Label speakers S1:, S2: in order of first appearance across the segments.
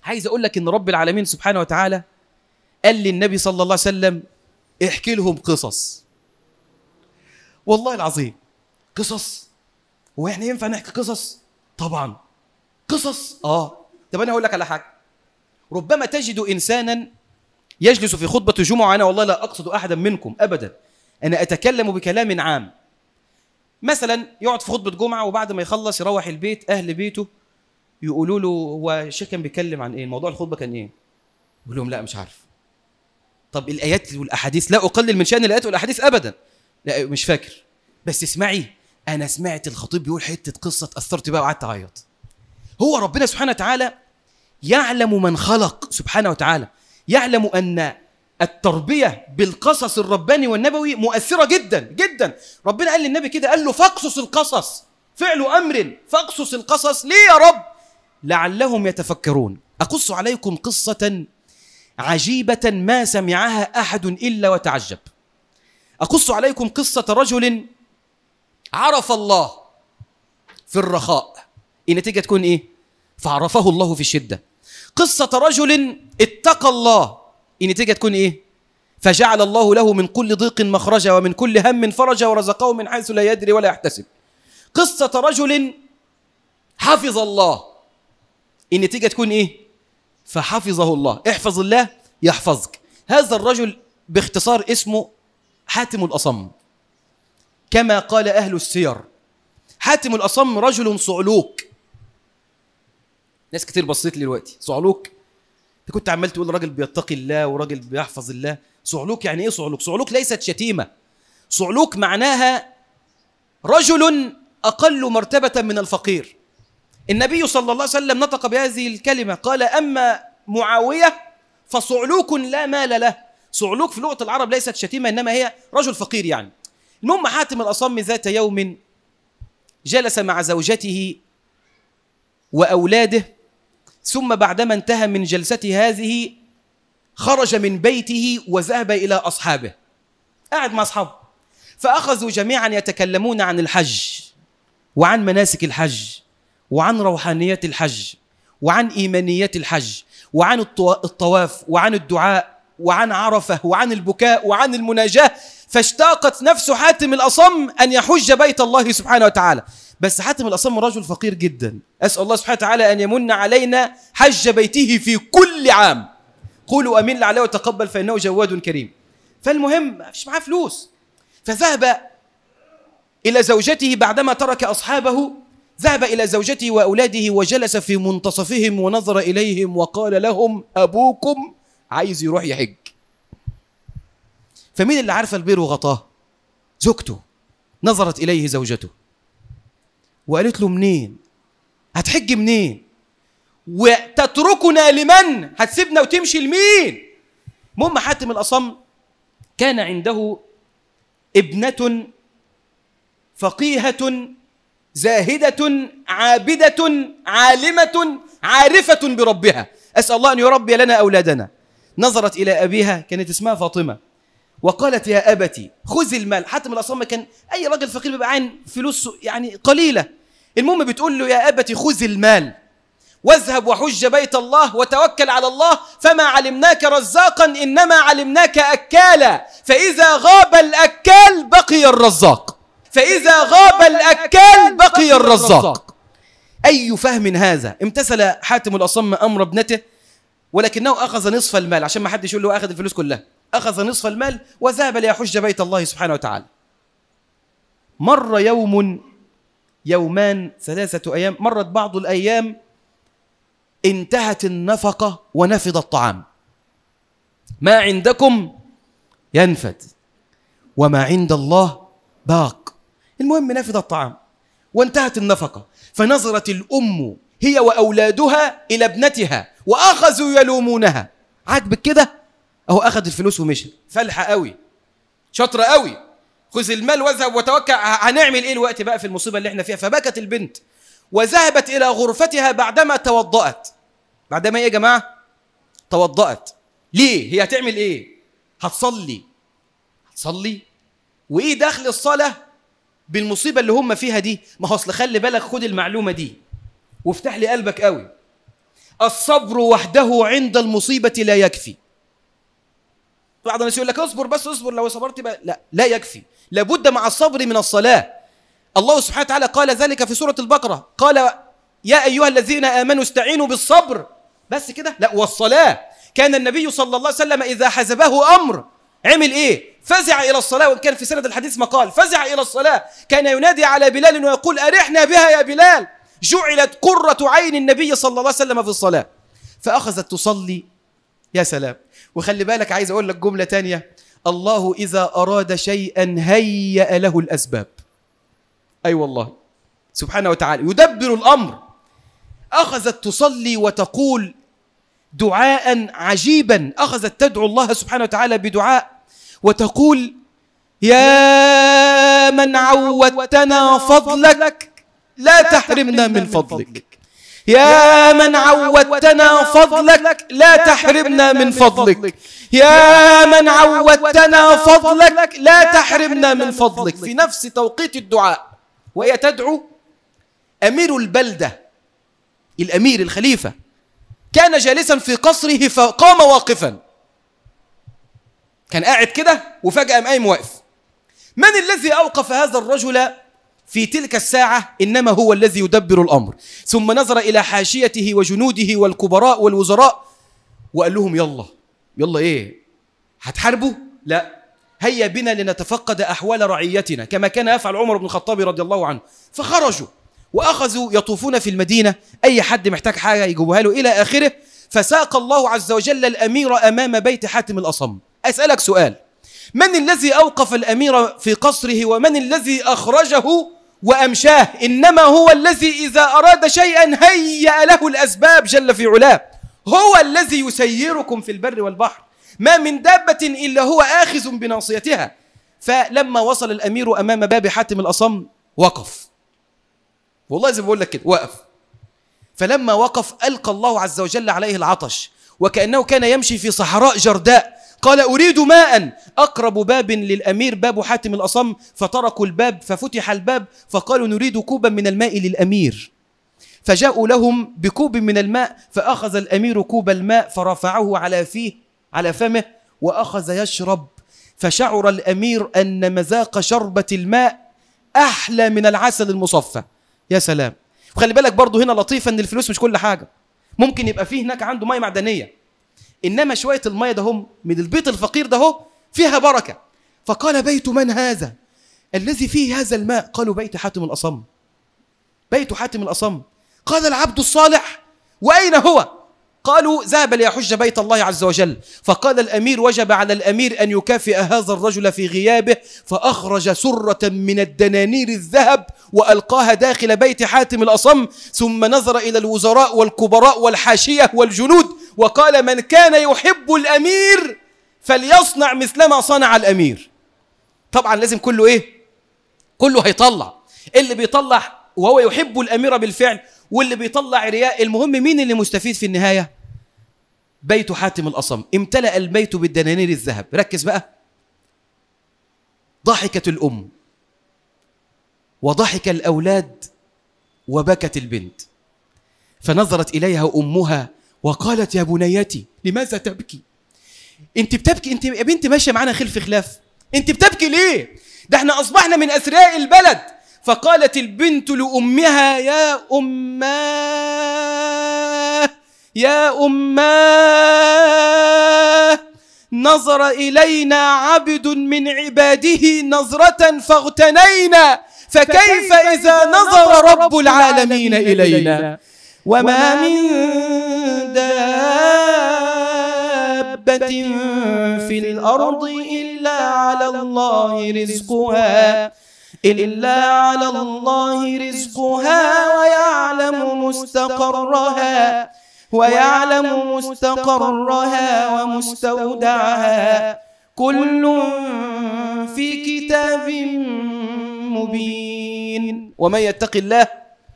S1: عايز أقول لك إن رب العالمين سبحانه وتعالى قال للنبي صلى الله عليه وسلم احكي لهم قصص. والله العظيم قصص. هو احنا ينفع نحكي قصص؟ طبعا قصص. طب أنا هقول لك على حاجة. ربما تجد إنسانا يجلس في خطبة الجمعة، أنا والله لا أقصد أحدا منكم أبدا، أنا أتكلم بكلام عام. مثلا يقعد في خطبة جمعة وبعد ما يخلص يروح البيت، أهل بيته يقولوا له هو الشيخ كان بيتكلم عن إيه؟ موضوع الخطبة كان إيه؟ يقول لهم لا مش عارف. طب الآيات والأحاديث، لا أقلل من شأن الآيات والأحاديث أبدا، لا مش فاكر، بس اسمعي أنا سمعت الخطيب بيقول حتة قصة أثرت بقى وقعدت أعيط. هو ربنا سبحانه وتعالى يعلم من خلق سبحانه وتعالى، يعلم أن التربية بالقصص الرباني والنبوي مؤثرة جدا جدا. ربنا قال للنبي كده، قال له فاقصص القصص، فعل أمر، فاقصص القصص. ليه يا رب؟ لعلهم يتفكرون. أقص عليكم قصة عجيبة ما سمعها أحد إلا وتعجب. أقص عليكم قصة رجل عرف الله في الرخاء، النتيجة تكون إيه؟ فعرفه الله في الشدة. قصة رجل اتقى الله، النتيجة تكون إيه؟ فجعل الله له من كل ضيق مخرجا ومن كل هم فرجا ورزقه من حيث لا يدري ولا يحتسب. قصة رجل حفظ الله، النتيجة تكون إيه؟ فحفظه الله. احفظ الله يحفظك. هذا الرجل باختصار اسمه حاتم الأصم، كما قال أهل السير. حاتم الأصم رجل صعلوك. ناس كتير بصيت لي دلوقتي، صعلوك؟ انت كنت عمال تقول راجل بيتقي الله وراجل بيحفظ الله. صعلوك يعني ايه صعلوك؟ صعلوك ليست شتيمة. صعلوك معناها رجل أقل مرتبة من الفقير. النبي صلى الله عليه وسلم نطق بهذه الكلمة، قال أما معاوية فصعلوك لا مال له. صعلوك في لغة العرب ليست شتيمة، إنما هي رجل فقير يعني. المهم حاتم الأصم ذات يوم جلس مع زوجته وأولاده، ثم بعدما انتهى من جلسته هذه خرج من بيته وذهب إلى أصحابه. قاعد مع أصحابه، فأخذوا جميعا يتكلمون عن الحج وعن مناسك الحج وعن روحانيات الحج وعن إيمانيات الحج وعن الطواف وعن الدعاء وعن عرفة وعن البكاء وعن المناجاة. فاشتاقت نفس حاتم الأصم أن يحج بيت الله سبحانه وتعالى، بس حاتم الأصم رجل فقير جدا. أسأل الله سبحانه وتعالى أن يمن علينا حج بيته في كل عام. قولوا أمين عليه وتقبل فإنه جواد كريم. فالمهم مش معاه فلوس، فذهب إلى زوجته بعدما ترك أصحابه، ذهب إلى زوجته وأولاده وجلس في منتصفهم ونظر إليهم وقال لهم أبوكم عايز يروح يحج. فمين اللي عارفة البير وغطاه؟ زوجته. نظرت إليه زوجته وقالت له منين؟ هتحج منين؟ وتتركنا لمن؟ هتسيبنا وتمشي لمين؟ المهم حاتم الأصم كان عنده ابنة فقيهة زاهدة عابدة عالمة عارفة بربها، أسأل الله أن يربي لنا أولادنا. نظرت إلى أبيها، كانت اسمها فاطمة، وقالت يا أبتي خذ المال. حاتم الأصم كان أي راجل فقير بيبقى عين فلوس يعني قليلة. المهم بتقول له يا أبتي خذ المال واذهب وحج بيت الله وتوكل على الله، فما علمناك رزاقا إنما علمناك أكالا، فإذا غاب الأكال بقي الرزاق، فإذا غاب الأكال بقي الرزاق. أي فهم هذا؟ امتثل حاتم الأصم أمر ابنته، ولكنه أخذ نصف المال عشان ما حدش يقول له أخذ الفلوس كلها. أخذ نصف المال وذهب ليحج بيت الله سبحانه وتعالى. مر يوم، يومان، 3 أيام، مرت بعض الأيام، انتهت النفقة ونفد الطعام. ما عندكم ينفد وما عند الله باق. المهم نفد الطعام وانتهت النفقة. فنظرت الأم هي وأولادها إلى ابنتها وأخذوا يلومونها. عاجبك كده؟ أهو أخذ الفلوس ومشي. فلحة قوي، شطرة قوي، خذ المال واذهب وتوكل. هنعمل إيه الوقت بقى في المصيبة اللي احنا فيها؟ فبكت البنت وذهبت إلى غرفتها بعدما توضأت. بعدما إيه يا جماعة؟ توضأت. ليه؟ هي هتعمل إيه؟ هتصلي. وإيه دخل الصلاة بالمصيبة اللي هم فيها دي؟ ما هو أصل خلي بالك، خد المعلومة دي وافتح لي قلبك قوي. الصبر وحده عند المصيبة لا يكفي. بعض الناس يقول لك اصبر بس اصبر، لو صبرت بقى لا يكفي، لابد مع الصبر من الصلاة. الله سبحانه وتعالى قال ذلك في سورة البقرة، قال يا أيها الذين آمنوا استعينوا بالصبر، بس كده؟ لا، والصلاة. كان النبي صلى الله عليه وسلم إذا حزبه أمر عمل إيه؟ فزع إلى الصلاة، وكان في سند الحديث مقال فزع إلى الصلاة، كان ينادي على بلال ويقول أرحنا بها يا بلال. جعلت قرة عين النبي صلى الله عليه وسلم في الصلاة، فأخذت تصلي. يا سلام. وخلي بالك، عايز أقول لك جملة تانية، الله إذا أراد شيئا هيأ له الأسباب. أي والله سبحانه وتعالى يدبر الأمر. أخذت تصلي وتقول دعاء عجيبا، أخذت تدعو الله سبحانه وتعالى بدعاء وتقول يا من عودتنا فضلك لا تحرمنا من فضلك، يا من عودتنا فضلك لا تحرمنا من فضلك، يا من عودتنا فضلك لا تحرمنا من فضلك. في نفس توقيت الدعاء وهي تدعو، أمير البلدة الأمير الخليفة كان جالسا في قصره فقام واقفا، كان قاعد كده وفجأة قام واقف. من الذي أوقف هذا الرجل في تلك الساعة؟ إنما هو الذي يدبر الأمر. ثم نظر إلى حاشيته وجنوده والكبراء والوزراء وقال لهم يلا إيه؟ هتحاربوا؟ لا، هيا بنا لنتفقد أحوال رعيتنا، كما كان يفعل عمر بن الخطاب رضي الله عنه. فخرجوا وأخذوا يطوفون في المدينة، أي حد محتاج حاجة يجيبوها له إلى آخره. فساق الله عز وجل الأمير أمام بيت حاتم الأصم. أسألك سؤال، من الذي أوقف الأمير في قصره ومن الذي أخرجه وأمشاه؟ إنما هو الذي إذا أراد شيئا هيأ له الأسباب جل في علاه. هو الذي يسيركم في البر والبحر، ما من دابة إلا هو آخذ بناصيتها. فلما وصل الأمير أمام باب حاتم الأصم وقف، والله زي ما بقول لك كده وقف. فلما وقف ألقى الله عز وجل عليه العطش، وكأنه كان يمشي في صحراء جرداء. قال أريد ماء. أقرب باب للأمير باب حاتم الأصم، فتركوا الباب ففتح الباب، فقالوا نريد كوبا من الماء للأمير. فجاءوا لهم بكوب من الماء، فأخذ الأمير كوب الماء فرفعه على فمه وأخذ يشرب. فشعر الأمير أن مذاق شربة الماء أحلى من العسل المصفى. يا سلام. وخلي بالك برضو هنا لطيفة أن الفلوس مش كل حاجة، ممكن يبقى فيه هناك عنده مية معدنية، إنما شوية المية ده هم من البيت الفقير ده هو فيها بركة. فقال بيت من هذا الذي فيه هذا الماء؟ قالوا بيت حاتم الأصم. بيت حاتم الأصم. قال العبد الصالح وأين هو؟ قالوا ذهب ليحج بيت الله عز وجل. فقال الأمير وجب على الأمير أن يكافئ هذا الرجل في غيابه، فأخرج سرة من الدنانير الذهب وألقاها داخل بيت حاتم الأصم، ثم نظر إلى الوزراء والكبراء والحاشية والجنود وقال من كان يحب الأمير فليصنع مثلما صنع الأمير. طبعا لازم كله إيه؟ كله هيطلع، اللي بيطلع وهو يحب الأمير بالفعل، واللي بيطلع رياء. المهم مين اللي مستفيد في النهاية؟ بيت حاتم الأصم. امتلأ البيت بالدنانير الذهب. ركز بقى. ضحكت الأم وضحك الأولاد وبكت البنت، فنظرت إليها أمها وقالت يا بنيتي لماذا تبكي؟ انت بتبكي؟ انت يا بنت ماشية معنا خلف خلاف، انت بتبكي ليه؟ ده احنا أصبحنا من أثرياء البلد. فقالت البنت لأمها يا أماه يا أماه نظر إلينا عبد من عباده نظرة فاغتنينا، فكيف إذا نظر رب العالمين إلينا؟ وما من دابة في الأرض إلا على الله رزقها ويعلم مستقرها ومستودعها كل في كتاب مبين. ومن يتق الله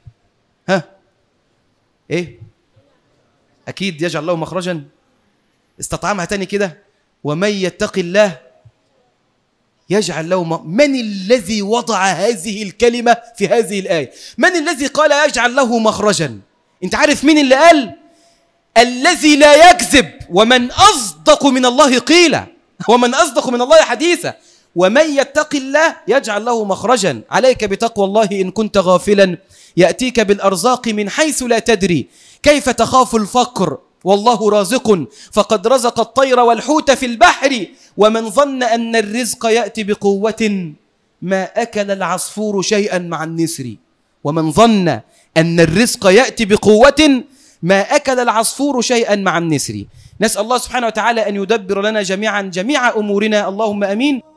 S1: ايه؟ اكيد يجعل له مخرجا. استطعمها تاني كده، ومن يتق الله يجعل له من الذي وضع هذه الكلمة في هذه الآية؟ من الذي قال يجعل له مخرجا؟ انت عارف مين اللي قال؟ الذي لا يكذب، ومن أصدق من الله قيلا، ومن أصدق من الله حديثا، ومن يتق الله يجعل له مخرجا. عليك بتقوى الله إن كنت غافلا، يأتيك بالأرزاق من حيث لا تدري، كيف تخاف الفقر والله رازق، فقد رزق الطير والحوت في البحر، ومن ظن أن الرزق يأتي بقوة ما أكل العصفور شيئا مع النسر. ومن ظن أن الرزق يأتي بقوة ما أكل العصفور شيئا مع النسر. نسأل الله سبحانه وتعالى أن يدبر لنا جميع أمورنا، اللهم أمين.